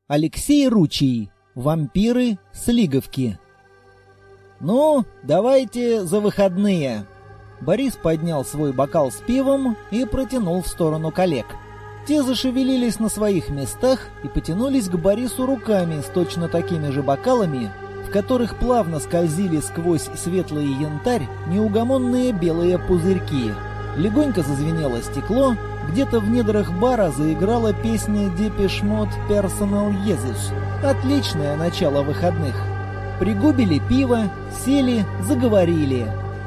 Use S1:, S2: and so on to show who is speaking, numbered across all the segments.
S1: Алексей Ручий. Вампиры с Лиговки. «Ну, давайте за выходные». Борис поднял свой бокал с пивом и протянул в сторону коллег. Те зашевелились на своих местах и потянулись к Борису руками с точно такими же бокалами, в которых плавно скользили сквозь светлый янтарь неугомонные белые пузырьки. Легонько зазвенело стекло, где-то в недрах бара заиграла песня Депеш Мод «Personal Jesus». Отличное начало выходных. Пригубили пиво, сели, заговорили.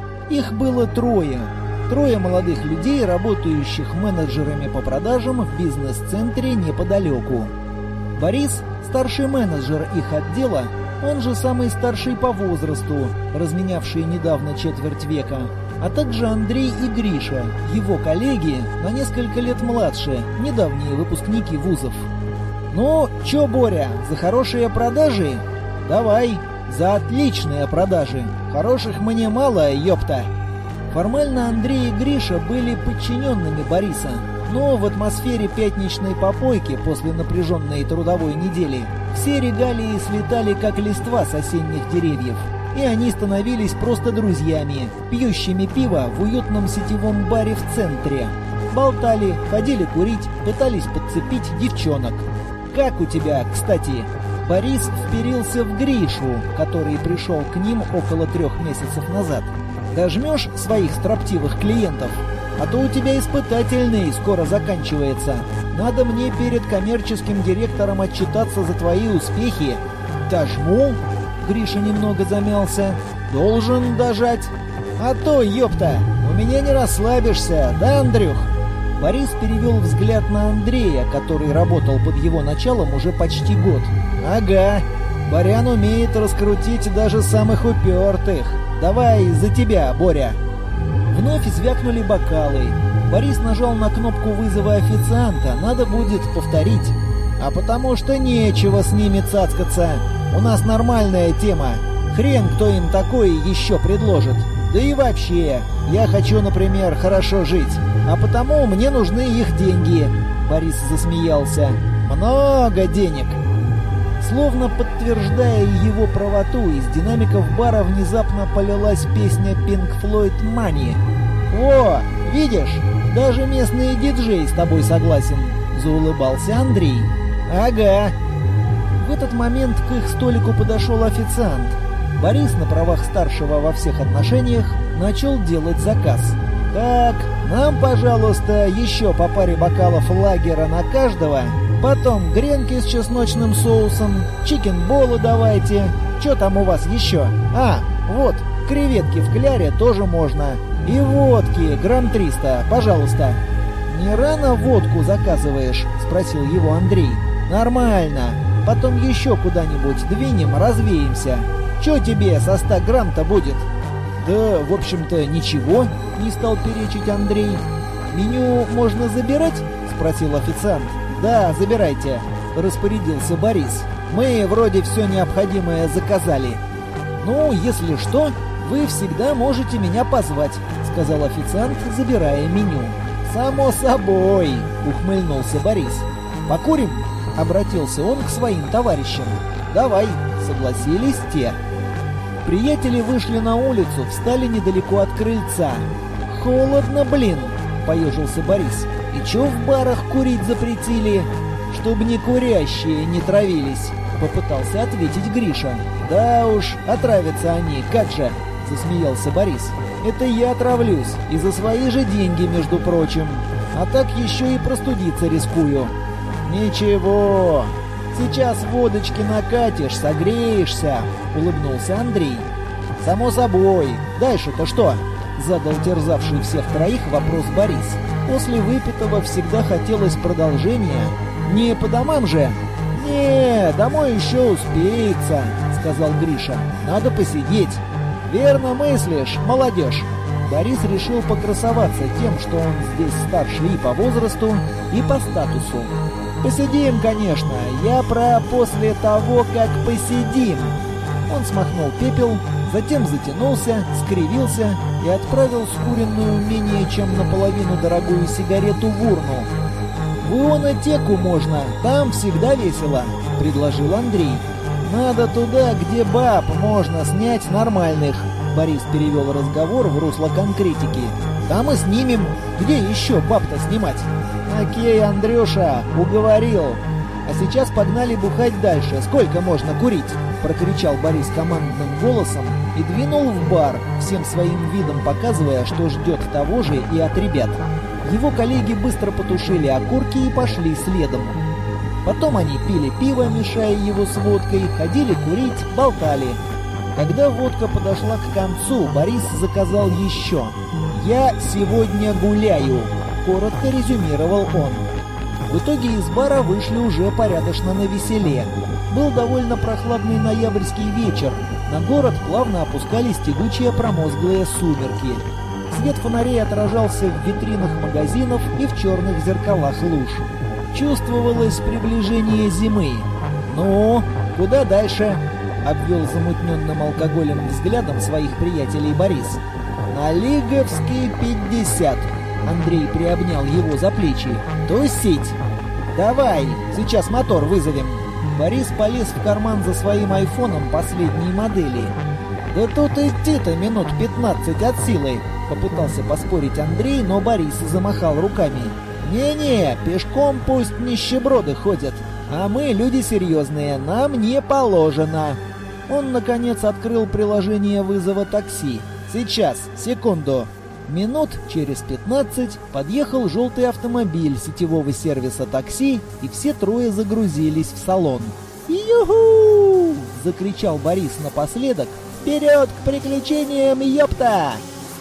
S1: Их было трое. Трое молодых людей, работающих менеджерами по продажам в бизнес-центре неподалеку. Борис – старший менеджер их отдела, он же самый старший по возрасту, разменявший недавно четверть века, а также Андрей и Гриша, его коллеги, на несколько лет младше, недавние выпускники вузов. «Ну, чё, Боря, за хорошие продажи?» «Давай, за отличные продажи. Хороших мне мало, ёпта». Формально Андрей и Гриша были подчиненными Бориса, но в атмосфере пятничной попойки после напряженной трудовой недели все регалии слетали как листва с осенних деревьев, и они становились просто друзьями, пьющими пиво в уютном сетевом баре в центре. Болтали, ходили курить, пытались подцепить девчонок. «Как у тебя, кстати?» Борис вперился в Гришу, который пришел к ним около 3 месяцев назад. «Дожмешь своих строптивых клиентов? А то у тебя испытательный скоро заканчивается. Надо мне перед коммерческим директором отчитаться за твои успехи». «Дожму?» Гриша немного замялся. «Должен дожать». «А то, ёпта, у меня не расслабишься, да, Андрюх?» Борис перевел взгляд на Андрея, который работал под его началом уже почти год. «Ага, Борян умеет раскрутить даже самых упертых. Давай за тебя, Боря». Вновь звякнули бокалы. Борис нажал на кнопку вызова официанта, надо будет повторить. «А потому что нечего с ними цацкаться. У нас нормальная тема. Хрен кто им такое еще предложит. Да и вообще, я хочу, например, хорошо жить. А потому мне нужны их деньги». Борис засмеялся. «Много денег». Словно подтверждая его правоту, из динамиков бара внезапно полилась песня Pink Floyd «Money». «О, видишь, даже местный диджей с тобой согласен», — заулыбался Андрей. «Ага». В этот момент к их столику подошел официант. Борис, на правах старшего во всех отношениях, начал делать заказ. «Так, нам, пожалуйста, еще по паре бокалов лагера на каждого, потом гренки с чесночным соусом, чикен-болы давайте. Что там у вас еще? А, вот, креветки в кляре тоже можно. И водки, грамм 300, пожалуйста». «Не рано водку заказываешь?» — спросил его Андрей. «Нормально. Потом еще куда-нибудь двинем, развеемся. Че тебе со 100 грамм-то будет?» «Да, в общем-то, ничего», — не стал перечить Андрей. «Меню можно забирать?» — спросил официант. «Да, забирайте», — распорядился Борис. «Мы вроде все необходимое заказали». «Ну, если что, вы всегда можете меня позвать», — сказал официант, забирая меню. «Само собой», — ухмыльнулся Борис. «Покурим?» — обратился он к своим товарищам. «Давай», — согласились те. Приятели вышли на улицу, встали недалеко от крыльца. «Холодно, блин!» — поежился Борис. «И чё в барах курить запретили?» «Чтоб не курящие не травились», — попытался ответить Гриша. «Да уж, отравятся они, как же!» — засмеялся Борис. «Это я отравлюсь, и за свои же деньги, между прочим. А так еще и простудиться рискую». «Ничего, сейчас водочки накатишь, согреешься», — улыбнулся Андрей. «Само собой. Дальше-то что?» — задал терзавший всех троих вопрос Борис. После выпитого всегда хотелось продолжения. «Не по домам же?» «Не, домой еще успеется», — сказал Гриша. «Надо посидеть». «Верно мыслишь, молодежь». Борис решил покрасоваться тем, что он здесь старше и по возрасту, и по статусу. «Посидим, конечно. Я про после того, как посидим». Он смахнул пепел, затем затянулся, скривился и отправил скуренную менее чем наполовину дорогую сигарету в урну. «В ионотеку можно, там всегда весело», — предложил Андрей. «Надо туда, где баб можно снять нормальных», — Борис перевел разговор в русло конкретики. «Там и снимем. Где еще баб-то снимать?» «Окей, Андрюша, уговорил. А сейчас погнали бухать дальше. Сколько можно курить?» — прокричал Борис командным голосом и двинул в бар, всем своим видом показывая, что ждет того же и от ребят. Его коллеги быстро потушили окурки и пошли следом. Потом они пили пиво, мешая его с водкой, ходили курить, болтали. Когда водка подошла к концу, Борис заказал еще. «Я сегодня гуляю», — коротко резюмировал он. В итоге из бара вышли уже порядочно навеселе. Был довольно прохладный ноябрьский вечер. На город плавно опускались тягучие промозглые сумерки. Свет фонарей отражался в витринах магазинов и в черных зеркалах луж. Чувствовалось приближение зимы. «Ну, куда дальше?» — обвел замутненным алкоголем взглядом своих приятелей Борис. «На Лиговский 50». Андрей приобнял его за плечи. «Тусить!» «Давай, сейчас мотор вызовем». Борис полез в карман за своим айфоном последней модели. «Да тут идти-то минут 15 от силы», — попытался поспорить Андрей, но Борис замахал руками. «Не-не, пешком пусть нищеброды ходят, а мы люди серьезные, нам не положено». Он, наконец, открыл приложение вызова такси. «Сейчас, секунду». Минут через 15 подъехал желтый автомобиль сетевого сервиса такси, и все трое загрузились в салон. «Юху!» — закричал Борис напоследок. «Вперед к приключениям, ёпта!»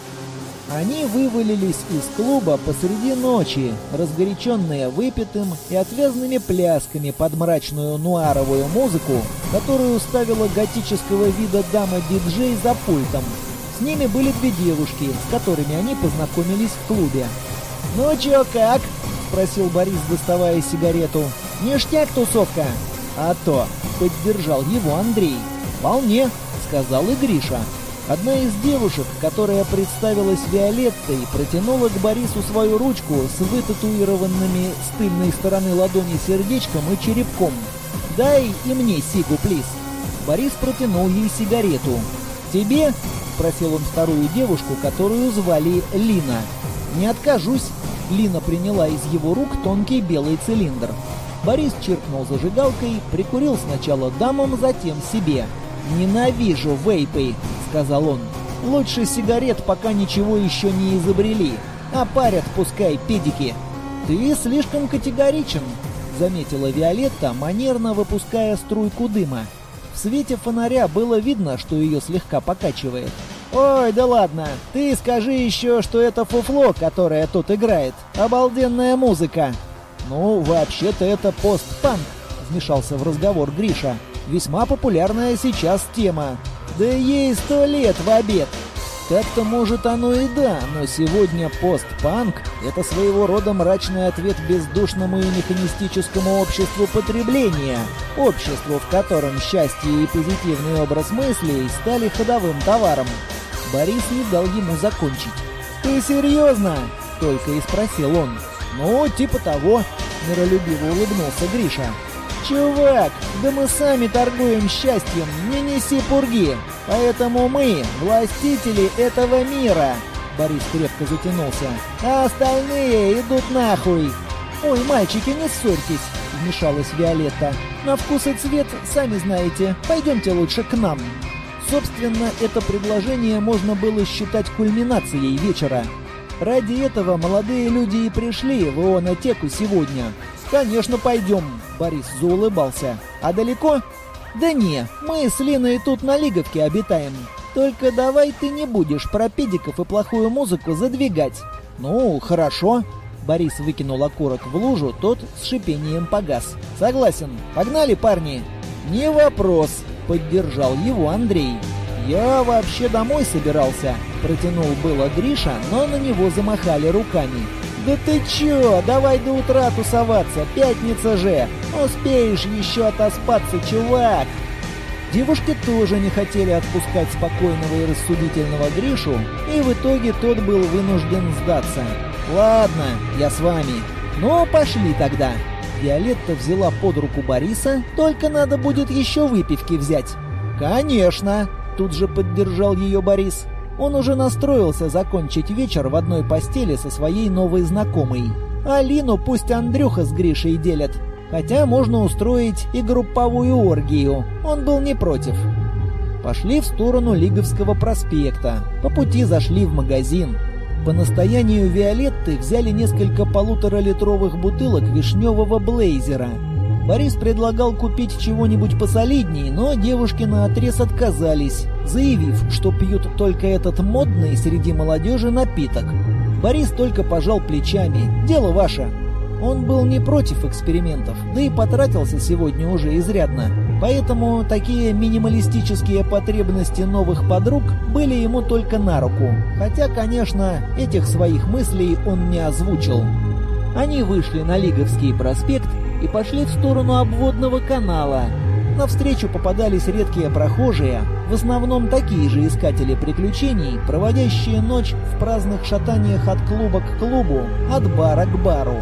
S1: Они вывалились из клуба посреди ночи, разгоряченные выпитым и отвязными плясками под мрачную нуаровую музыку, которую ставила готического вида дама-диджей за пультом. С ними были две девушки, с которыми они познакомились в клубе. «Ну чё, как?» — спросил Борис, доставая сигарету. «Ништяк тусовка?» «А то!» — поддержал его Андрей. «Вполне», — сказал и Гриша. Одна из девушек, которая представилась Виолеттой, протянула к Борису свою ручку с вытатуированными с тыльной стороны ладони сердечком и черепком. «Дай и мне сигу, плиз». Борис протянул ей сигарету. «Тебе?» — спросил он вторую девушку, которую звали Лина. «Не откажусь». Лина приняла из его рук тонкий белый цилиндр. Борис чиркнул зажигалкой, прикурил сначала дамам, затем себе. «Ненавижу вейпы», — сказал он. «Лучше сигарет, пока ничего еще не изобрели. А парят пускай педики». «Ты слишком категоричен», — заметила Виолетта, манерно выпуская струйку дыма. В свете фонаря было видно, что ее слегка покачивает. «Ой, да ладно, ты скажи еще, что это фуфло, которое тут играет. Обалденная музыка». «Ну, вообще-то это постпанк», — вмешался в разговор Гриша. «Весьма популярная сейчас тема. Да ей 100 лет в обед». Так-то, может, оно и да, но сегодня постпанк — это своего рода мрачный ответ бездушному и механистическому обществу потребления. Обществу, в котором счастье и позитивный образ мыслей стали ходовым товаром. Борис не дал ему закончить. «Ты серьезно?» — только и спросил он. «Ну, типа того», — миролюбиво улыбнулся Гриша. «Чувак, да мы сами торгуем счастьем, не неси пурги. Поэтому мы властители этого мира». Борис крепко затянулся. «А остальные идут нахуй». «Ой, мальчики, не ссорьтесь», — вмешалась Виолетта. «На вкус и цвет, сами знаете. Пойдемте лучше к нам». Собственно, это предложение можно было считать кульминацией вечера. Ради этого молодые люди и пришли в ионотеку сегодня. «Конечно, пойдем», — Борис заулыбался. «А далеко?» «Да не, мы с Линой тут на Лиговке обитаем. Только давай ты не будешь про педиков и плохую музыку задвигать». «Ну, хорошо». Борис выкинул окурок в лужу, тот с шипением погас. «Согласен. Погнали, парни?» «Не вопрос», — поддержал его Андрей. «Я вообще домой собирался», — протянул было Гриша, но на него замахали руками. «Да ты чё? Давай до утра тусоваться, пятница же! Успеешь еще отоспаться, чувак!» Девушки тоже не хотели отпускать спокойного и рассудительного Гришу, и в итоге тот был вынужден сдаться. «Ладно, я с вами». «Ну, пошли тогда». Виолетта взяла под руку Бориса, только надо будет еще выпивки взять. «Конечно!» — тут же поддержал ее Борис. Он уже настроился закончить вечер в одной постели со своей новой знакомой. Алину пусть Андрюха с Гришей делят. Хотя можно устроить и групповую оргию. Он был не против. Пошли в сторону Лиговского проспекта. По пути зашли в магазин. По настоянию Виолетты взяли несколько 1,5-литровых бутылок вишневого блейзера. Борис предлагал купить чего-нибудь посолиднее, но девушки наотрез отказались, заявив, что пьют только этот модный среди молодежи напиток. Борис только пожал плечами. «Дело ваше». Он был не против экспериментов, да и потратился сегодня уже изрядно. Поэтому такие минималистические потребности новых подруг были ему только на руку. Хотя, конечно, этих своих мыслей он не озвучил. Они вышли на Лиговский проспект и пошли в сторону обводного канала. Навстречу попадались редкие прохожие, в основном такие же искатели приключений, проводящие ночь в праздных шатаниях от клуба к клубу, от бара к бару.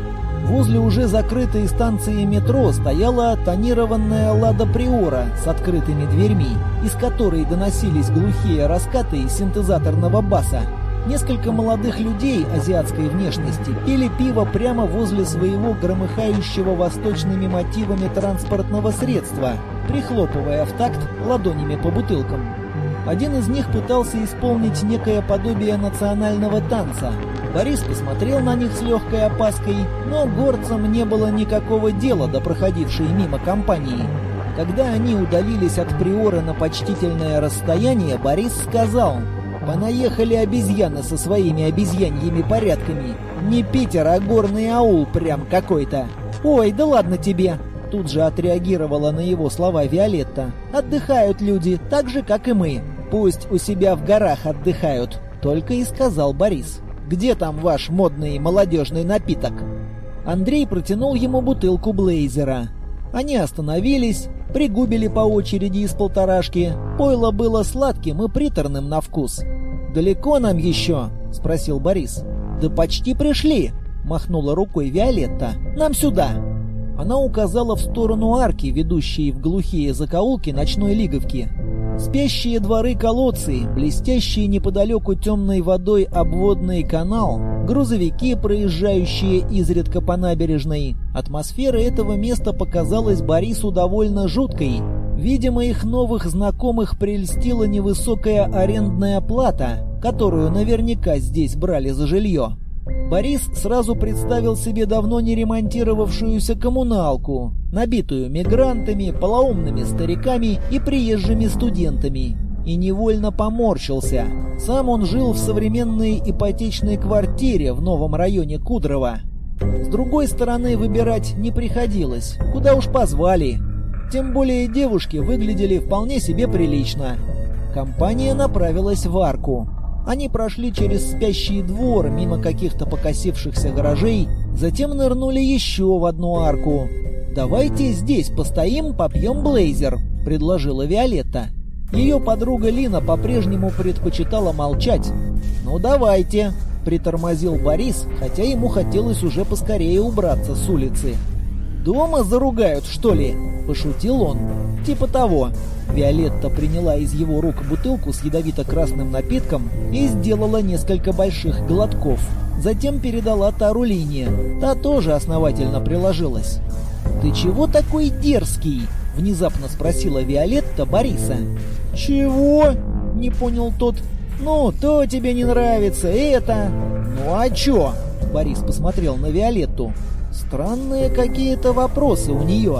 S1: Возле уже закрытой станции метро стояла тонированная «Лада Приора» с открытыми дверьми, из которой доносились глухие раскаты синтезаторного баса. Несколько молодых людей азиатской внешности пили пиво прямо возле своего громыхающего восточными мотивами транспортного средства, прихлопывая в такт ладонями по бутылкам. Один из них пытался исполнить некое подобие национального танца. Борис посмотрел на них с легкой опаской, но горцам не было никакого дела до проходившей мимо компании. Когда они удалились от Приора на почтительное расстояние, Борис сказал: «Понаехали обезьяны со своими обезьяньими порядками. Не Питер, а горный аул прям какой-то». «Ой, да ладно тебе!» Тут же отреагировала на его слова Виолетта. «Отдыхают люди, так же, как и мы. Пусть у себя в горах отдыхают», — только и сказал Борис. «Где там ваш модный молодежный напиток?» Андрей протянул ему бутылку блейзера. Они остановились, пригубили по очереди из полторашки. Пойло было сладким и приторным на вкус. «Далеко нам еще?» — спросил Борис. «Да почти пришли», — махнула рукой Виолетта. «Нам сюда». Она указала в сторону арки, ведущей в глухие закоулки ночной Лиговки. Спящие дворы-колодцы, блестящие неподалеку темной водой обводный канал, грузовики, проезжающие изредка по набережной. Атмосфера этого места показалась Борису довольно жуткой. Видимо, их новых знакомых прельстила невысокая арендная плата, которую наверняка здесь брали за жилье. Борис сразу представил себе давно не ремонтировавшуюся коммуналку, набитую мигрантами, полоумными стариками и приезжими студентами, и невольно поморщился. Сам он жил в современной ипотечной квартире в новом районе Кудрово. С другой стороны, выбирать не приходилось, куда уж позвали. Тем более девушки выглядели вполне себе прилично. Компания направилась в арку. Они прошли через спящий двор, мимо каких-то покосившихся гаражей, затем нырнули еще в одну арку. «Давайте здесь постоим, попьем блейзер», — предложила Виолетта. Ее подруга Лина по-прежнему предпочитала молчать. «Ну давайте», — притормозил Борис, хотя ему хотелось уже поскорее убраться с улицы. «Дома заругают, что ли?» — пошутил он. «Типа того». Виолетта приняла из его рук бутылку с ядовито-красным напитком и сделала несколько больших глотков. Затем передала тару Лине. Та тоже основательно приложилась. «Ты чего такой дерзкий?» — внезапно спросила Виолетта Бориса. «Чего?» — не понял тот. «Ну, то тебе не нравится, это...» «Ну а чё?» — Борис посмотрел на Виолетту. «Странные какие-то вопросы у нее».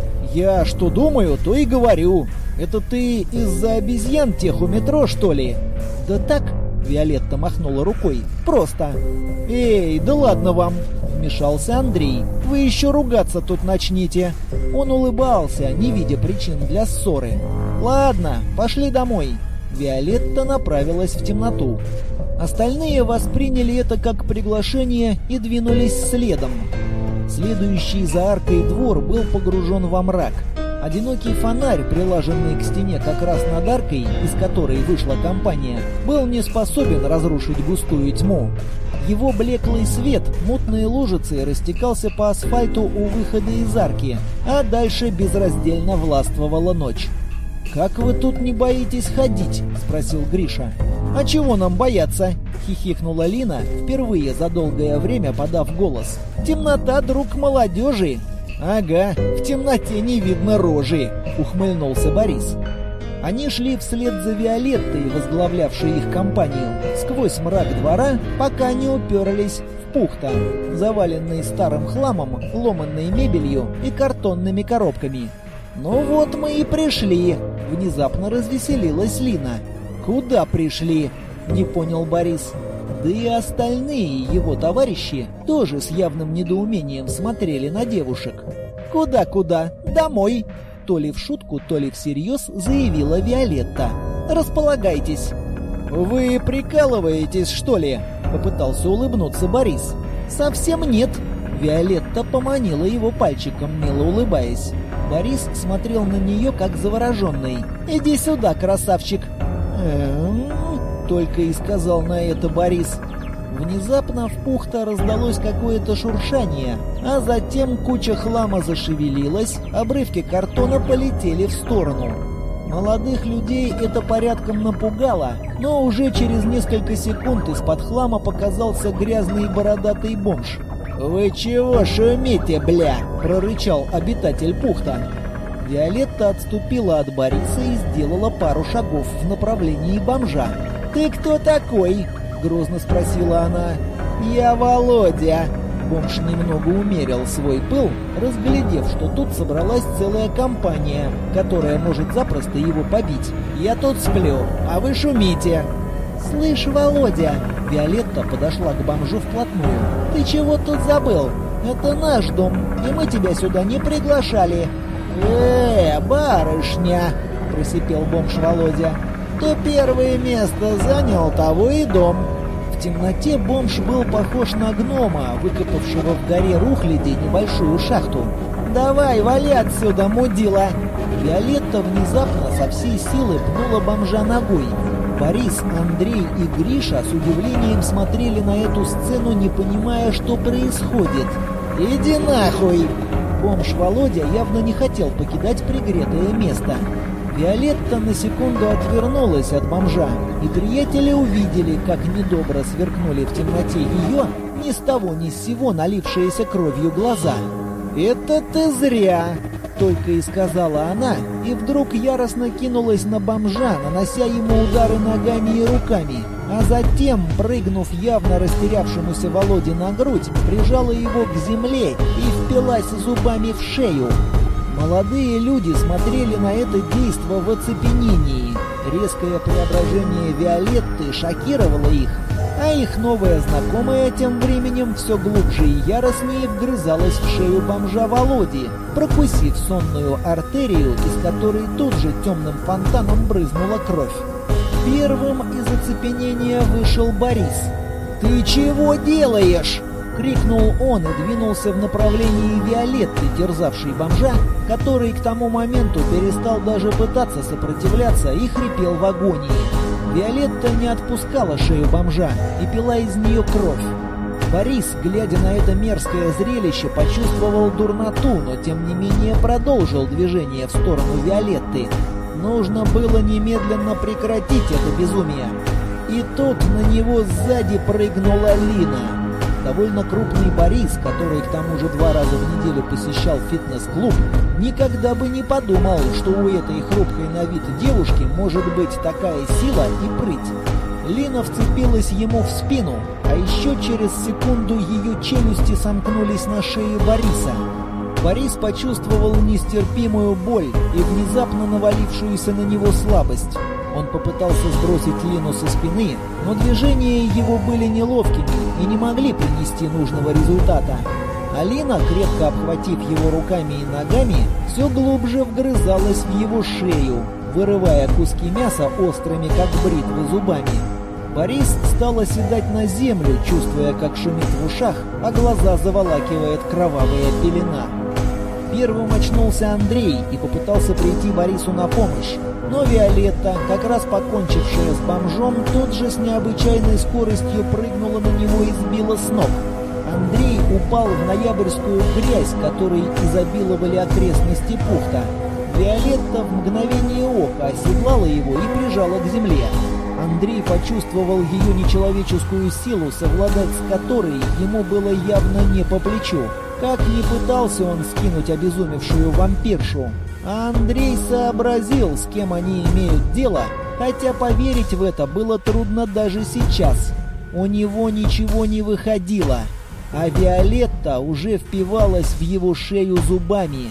S1: «Я что думаю, то и говорю. Это ты из-за обезьян тех у метро, что ли?» «Да так», — Виолетта махнула рукой, — «просто». «Эй, да ладно вам», — вмешался Андрей. «Вы еще ругаться тут начните». Он улыбался, не видя причин для ссоры. «Ладно, пошли домой». Виолетта направилась в темноту. Остальные восприняли это как приглашение и двинулись следом. Следующий за аркой двор был погружен во мрак. Одинокий фонарь, прилаженный к стене как раз над аркой, из которой вышла компания, был не способен разрушить густую тьму. Его блеклый свет мутной лужицей растекался по асфальту у выхода из арки, а дальше безраздельно властвовала ночь. «Как вы тут не боитесь ходить?» — спросил Гриша. «А чего нам бояться?» — хихикнула Лина, впервые за долгое время подав голос. «Темнота — друг молодежи!» «Ага, в темноте не видно рожи!» — ухмыльнулся Борис. Они шли вслед за Виолеттой, возглавлявшей их компанию, сквозь мрак двора, пока не уперлись в пухта, заваленный старым хламом, ломанной мебелью и картонными коробками. «Ну вот мы и пришли!» — внезапно развеселилась Лина. «Куда пришли?» — не понял Борис. Да и остальные его товарищи тоже с явным недоумением смотрели на девушек. «Куда-куда? Домой!» То ли в шутку, то ли всерьез заявила Виолетта. «Располагайтесь!» «Вы прикалываетесь, что ли?» — попытался улыбнуться Борис. «Совсем нет!» Виолетта поманила его пальчиком, мило улыбаясь. Борис смотрел на нее, как завороженный. «Иди сюда, красавчик!» только и сказал на это Борис. Внезапно в пухта раздалось какое-то шуршание, а затем куча хлама зашевелилась, обрывки картона полетели в сторону. Молодых людей это порядком напугало, но уже через несколько секунд из-под хлама показался грязный бородатый бомж. «Вы чего шумите, бля?» — прорычал обитатель пухта. Виолетта отступила от Бориса и сделала пару шагов в направлении бомжа. «Ты кто такой?» — грозно спросила она. «Я Володя». Бомж немного умерил свой пыл, разглядев, что тут собралась целая компания, которая может запросто его побить. «Я тут сплю, а вы шумите». «Слышь, Володя!» Виолетта подошла к бомжу вплотную. «Ты чего тут забыл? Это наш дом, и мы тебя сюда не приглашали». Барышня!» — просипел бомж Володя. «Кто первое место занял, того и дом». В темноте бомж был похож на гнома, выкопавшего в горе Рухляди небольшую шахту. «Давай, вали отсюда, мудила!» Виолетта внезапно со всей силы пнула бомжа ногой. Борис, Андрей и Гриша с удивлением смотрели на эту сцену, не понимая, что происходит. «Иди нахуй!» Бомж Володя явно не хотел покидать пригретое место. Виолетта на секунду отвернулась от бомжа, и приятели увидели, как недобро сверкнули в темноте ее ни с того ни с сего налившиеся кровью глаза. «Это ты зря!» — только и сказала она, и вдруг яростно кинулась на бомжа, нанося ему удары ногами и руками, а затем, прыгнув явно растерявшемуся Володе на грудь, прижала его к земле и впилась зубами в шею. Молодые люди смотрели на это действо в оцепенении. Резкое преображение Виолетты шокировало их, а их новая знакомая тем временем все глубже и яростнее вгрызалась в шею бомжа Володи, прокусив сонную артерию, из которой тут же темным фонтаном брызнула кровь. Первым из оцепенения вышел Борис. «Ты чего делаешь?» — крикнул он и двинулся в направлении Виолетты, терзавшей бомжа, который к тому моменту перестал даже пытаться сопротивляться и хрипел в агонии. Виолетта не отпускала шею бомжа и пила из нее кровь. Борис, глядя на это мерзкое зрелище, почувствовал дурноту, но тем не менее продолжил движение в сторону Виолетты. Нужно было немедленно прекратить это безумие. И тут на него сзади прыгнула Лина. Довольно крупный Борис, который к тому же 2 раза в неделю посещал фитнес-клуб, никогда бы не подумал, что у этой хрупкой на вид девушки может быть такая сила и прыть. Лина вцепилась ему в спину, а еще через секунду ее челюсти сомкнулись на шее Бориса. Борис почувствовал нестерпимую боль и внезапно навалившуюся на него слабость. Он попытался сбросить Лину со спины, но движения его были неловкими и не могли принести нужного результата. Алина, крепко обхватив его руками и ногами, все глубже вгрызалась в его шею, вырывая куски мяса острыми, как бритвы, зубами. Борис стал оседать на землю, чувствуя, как шумит в ушах, а глаза заволакивает кровавая пелена. Первым очнулся Андрей и попытался прийти Борису на помощь, Но Виолетта, как раз покончившая с бомжом, тут же с необычайной скоростью прыгнула на него и сбила с ног. Андрей упал в ноябрьскую грязь, которой изобиловали окрестности Пухта. Виолетта в мгновение ока оседлала его и прижала к земле. Андрей почувствовал ее нечеловеческую силу, совладать с которой ему было явно не по плечу. Как ни пытался он скинуть обезумевшую вампиршу, а Андрей сообразил, с кем они имеют дело, хотя поверить в это было трудно даже сейчас. У него ничего не выходило, а Виолетта уже впивалась в его шею зубами.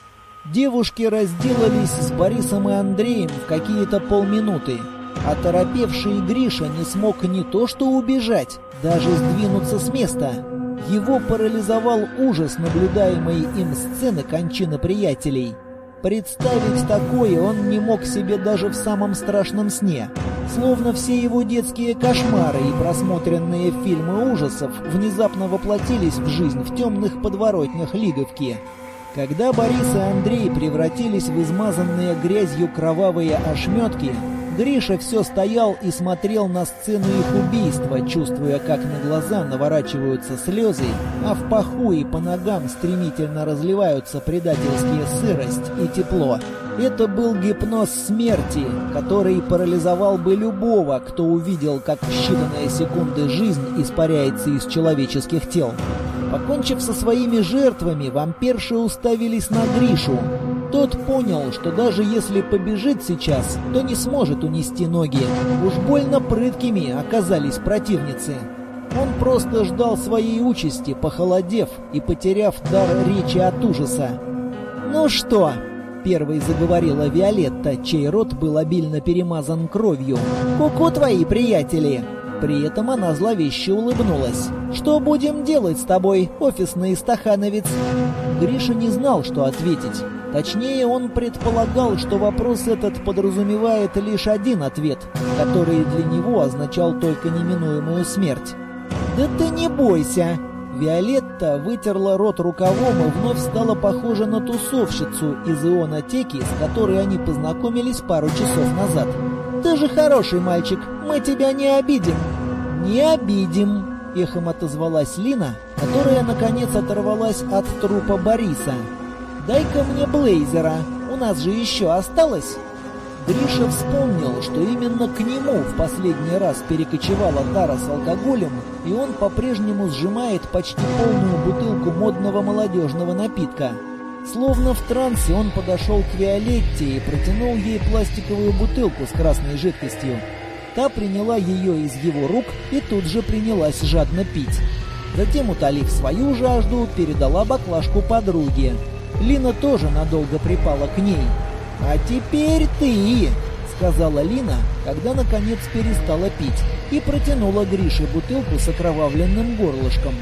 S1: Девушки разделались с Борисом и Андреем в какие-то полминуты. Оторопевший Гриша не смог не то что убежать, даже сдвинуться с места. Его парализовал ужас наблюдаемой им сцены кончины приятелей. Представить такое он не мог себе даже в самом страшном сне. Словно все его детские кошмары и просмотренные фильмы ужасов внезапно воплотились в жизнь в темных подворотнях Лиговки. Когда Борис и Андрей превратились в измазанные грязью кровавые ошметки, Гриша все стоял и смотрел на сцену их убийства, чувствуя, как на глаза наворачиваются слезы, а в паху и по ногам стремительно разливаются предательские сырость и тепло. Это был гипноз смерти, который парализовал бы любого, кто увидел, как в считанные секунды жизнь испаряется из человеческих тел. Покончив со своими жертвами, вампирши уставились на Гришу. Тот понял, что даже если побежит сейчас, то не сможет унести ноги. Уж больно прыткими оказались противницы. Он просто ждал своей участи, похолодев и потеряв дар речи от ужаса. «Ну что?» — первой заговорила Виолетта, чей рот был обильно перемазан кровью. «Ку-ку твои приятели!» При этом она зловеще улыбнулась. «Что будем делать с тобой, офисный стахановец?» Гриша не знал, что ответить. Точнее, он предполагал, что вопрос этот подразумевает лишь один ответ, который для него означал только неминуемую смерть. «Да ты не бойся!» Виолетта вытерла рот рукавом и вновь стала похожа на тусовщицу из ионотеки, с которой они познакомились пару часов назад. «Ты же хороший мальчик, мы тебя не обидим». «Не обидим», — эхом отозвалась Лина, которая, наконец, оторвалась от трупа Бориса. «Дай-ка мне блейзера, у нас же еще осталось». Гриша вспомнил, что именно к нему в последний раз перекочевала тара с алкоголем, и он по-прежнему сжимает почти полную бутылку модного молодежного напитка. Словно в трансе он подошел к Виолетте и протянул ей пластиковую бутылку с красной жидкостью. Та приняла ее из его рук и тут же принялась жадно пить. Затем, утолив свою жажду, передала баклажку подруге. Лина тоже надолго припала к ней. «А теперь ты!» — сказала Лина, когда наконец перестала пить, и протянула Грише бутылку с окровавленным горлышком.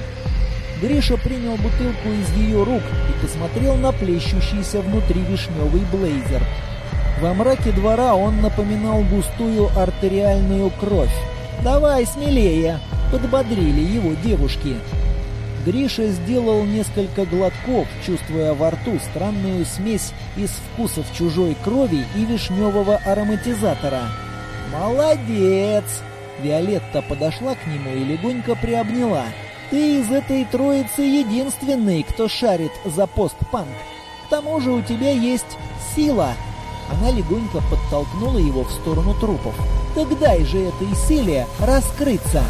S1: Гриша принял бутылку из ее рук и посмотрел на плещущийся внутри вишневый блейзер. Во мраке двора он напоминал густую артериальную кровь. «Давай смелее!» — подбодрили его девушки. Гриша сделал несколько глотков, чувствуя во рту странную смесь из вкусов чужой крови и вишневого ароматизатора. «Молодец!» Виолетта подошла к нему и легонько приобняла. «Ты из этой троицы единственный, кто шарит за постпанк. К тому же у тебя есть сила!» Она легонько подтолкнула его в сторону трупов. «Так дай же этой силе раскрыться!»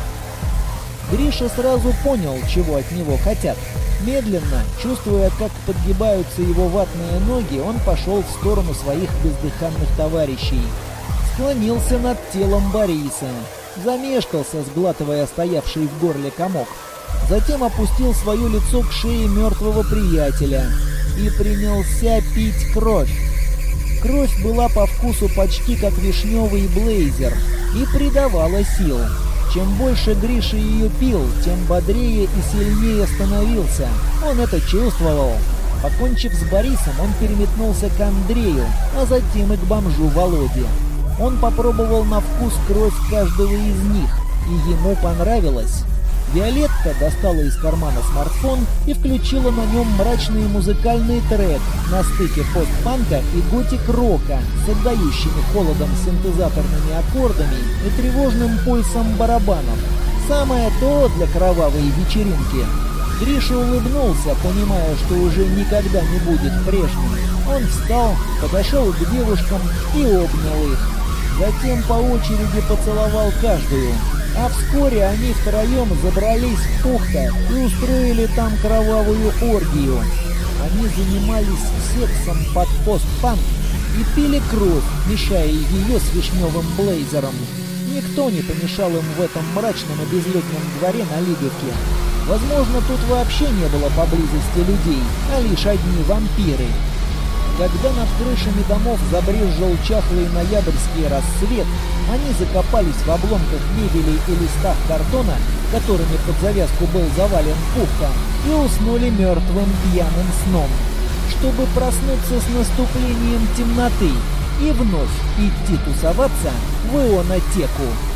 S1: Гриша сразу понял, чего от него хотят. Медленно, чувствуя, как подгибаются его ватные ноги, он пошел в сторону своих бездыханных товарищей. Склонился над телом Бориса. Замешкался, сглатывая стоявший в горле комок. Затем опустил свое лицо к шее мертвого приятеля и принялся пить кровь. Кровь была по вкусу почти как вишневый блейзер и придавала сил. Чем больше Гриша ее пил, тем бодрее и сильнее становился. Он это чувствовал. Покончив с Борисом, он переметнулся к Андрею, а затем и к бомжу Володе. Он попробовал на вкус кровь каждого из них, и ему понравилось. Виолетта Пухта достала из кармана смартфон и включила на нем мрачный музыкальный трек на стыке постпанка и готик-рока с отдающими холодом синтезаторными аккордами и тревожным пульсом барабанов. Самое то для кровавой вечеринки. Гриша улыбнулся, понимая, что уже никогда не будет прежним. Он встал, подошел к девушкам и обнял их. Затем по очереди поцеловал каждую. А вскоре они втроем забрались в Пухта и устроили там кровавую оргию. Они занимались сексом под постпанк и пили кровь, мешая ее с вишневым блейзером. Никто не помешал им в этом мрачном и безлюдном дворе на Лиговке. Возможно, тут вообще не было поблизости людей, а лишь одни вампиры. Когда над крышами домов забрезжил чахлый ноябрьский рассвет, они закопались в обломках мебели и листах картона, которыми под завязку был завален Пухта, и уснули мертвым пьяным сном, чтобы проснуться с наступлением темноты и вновь идти тусоваться в ионотеку.